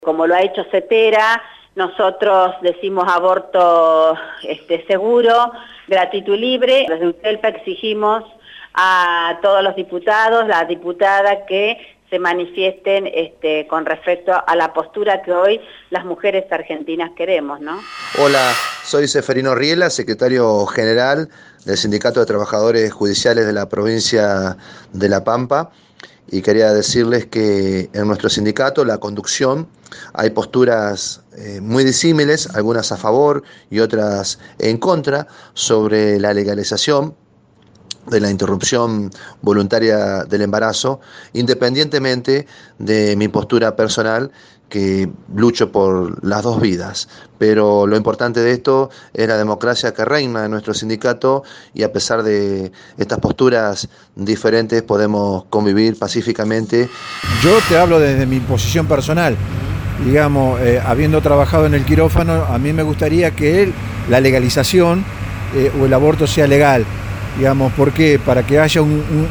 Como lo ha hecho CETERA, nosotros decimos aborto seguro, gratuito y libre. Desde UTELPA exigimos a todos los diputados, las diputadas que se manifiesten con respecto a la postura que hoy las mujeres argentinas queremos, ¿no? Hola, soy Seferino Riela, secretario general del Sindicato de Trabajadores Judiciales de la provincia de La Pampa, y quería decirles que en nuestro sindicato, la conducción, hay posturas muy disímiles, algunas a favor y otras en contra, sobre la legalización de la interrupción voluntaria del embarazo, independientemente de mi postura personal, que lucho por las dos vidas. Pero lo importante de esto es la democracia que reina en nuestro sindicato, y a pesar de estas posturas diferentes podemos convivir pacíficamente. Yo te hablo desde mi posición personal. Digamos, habiendo trabajado en el quirófano, a mí me gustaría que la legalización o el aborto sea legal. Digamos, ¿por qué? Para que haya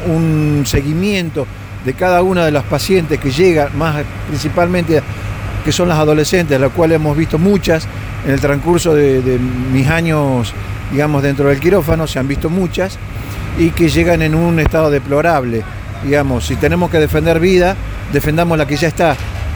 un seguimiento de cada una de las pacientes que llegan, más principalmente que son las adolescentes, las cuales hemos visto muchas en el transcurso de mis años, digamos, dentro del quirófano, se han visto muchas, y que llegan en un estado deplorable. Digamos, si tenemos que defender vida, defendamos la que ya está,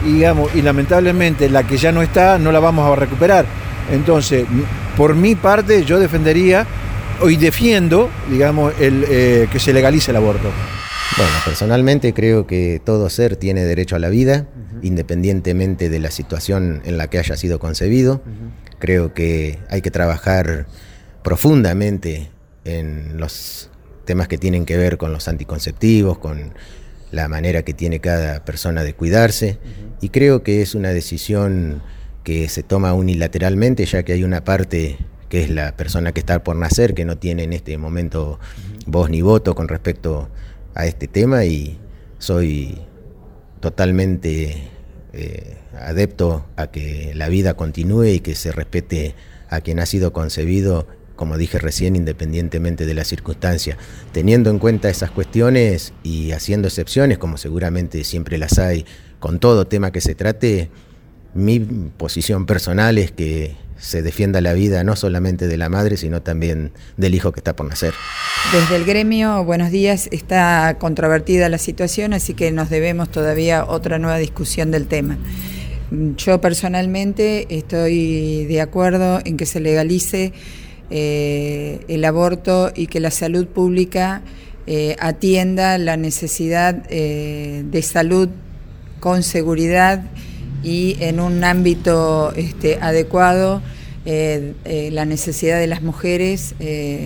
y lamentablemente la que ya no está, no la vamos a recuperar. Entonces, por mi parte, yo defendería y defiendo, digamos, que se legalice el aborto. Bueno, personalmente creo que todo ser tiene derecho a la vida, independientemente de la situación en la que haya sido concebido. Creo que hay que trabajar profundamente en los temas que tienen que ver con los anticonceptivos, con la manera que tiene cada persona de cuidarse, y creo que es una decisión que se toma unilateralmente, ya que hay una parte que es la persona que está por nacer, que no tiene en este momento voz ni voto con respecto a este tema, y soy totalmente adepto a que la vida continúe y que se respete a quien ha sido concebido, como dije recién, independientemente de la circunstancia. Teniendo en cuenta esas cuestiones y haciendo excepciones, como seguramente siempre las hay con todo tema que se trate, mi posición personal es que se defienda la vida no solamente de la madre, sino también del hijo que está por nacer. Desde el gremio, buenos días, está controvertida la situación, así que nos debemos todavía otra nueva discusión del tema. Yo personalmente estoy de acuerdo en que se legalice el aborto y que la salud pública atienda la necesidad de salud con seguridad y en un ámbito adecuado, la necesidad de las mujeres,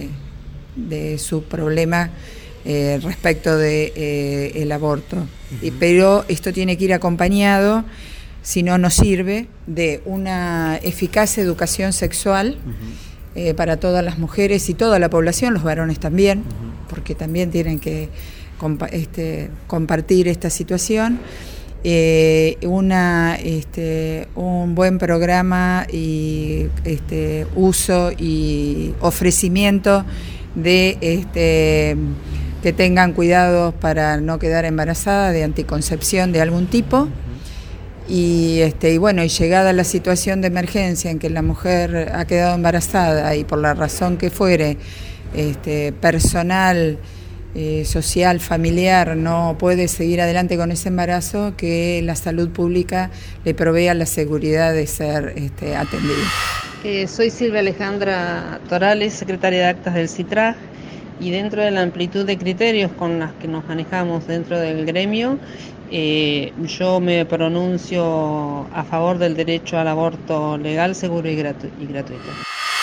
de su problema respecto de el aborto. Pero esto tiene que ir acompañado, si no nos sirve, de una eficaz educación sexual para todas las mujeres y toda la población, los varones también, porque también tienen que compartir esta situación. Un buen programa y uso y ofrecimiento de que tengan cuidados para no quedar embarazada, de anticoncepción de algún tipo. Y bueno, y llegada la situación de emergencia en que la mujer ha quedado embarazada y por la razón que fuere, personal, social, familiar, no puede seguir adelante con ese embarazo, que la salud pública le provea la seguridad de ser atendida. Soy Silvia Alejandra Torales, secretaria de Actas del CITRAG, y dentro de la amplitud de criterios con las que nos manejamos dentro del gremio, yo me pronuncio a favor del derecho al aborto legal, seguro y gratuito.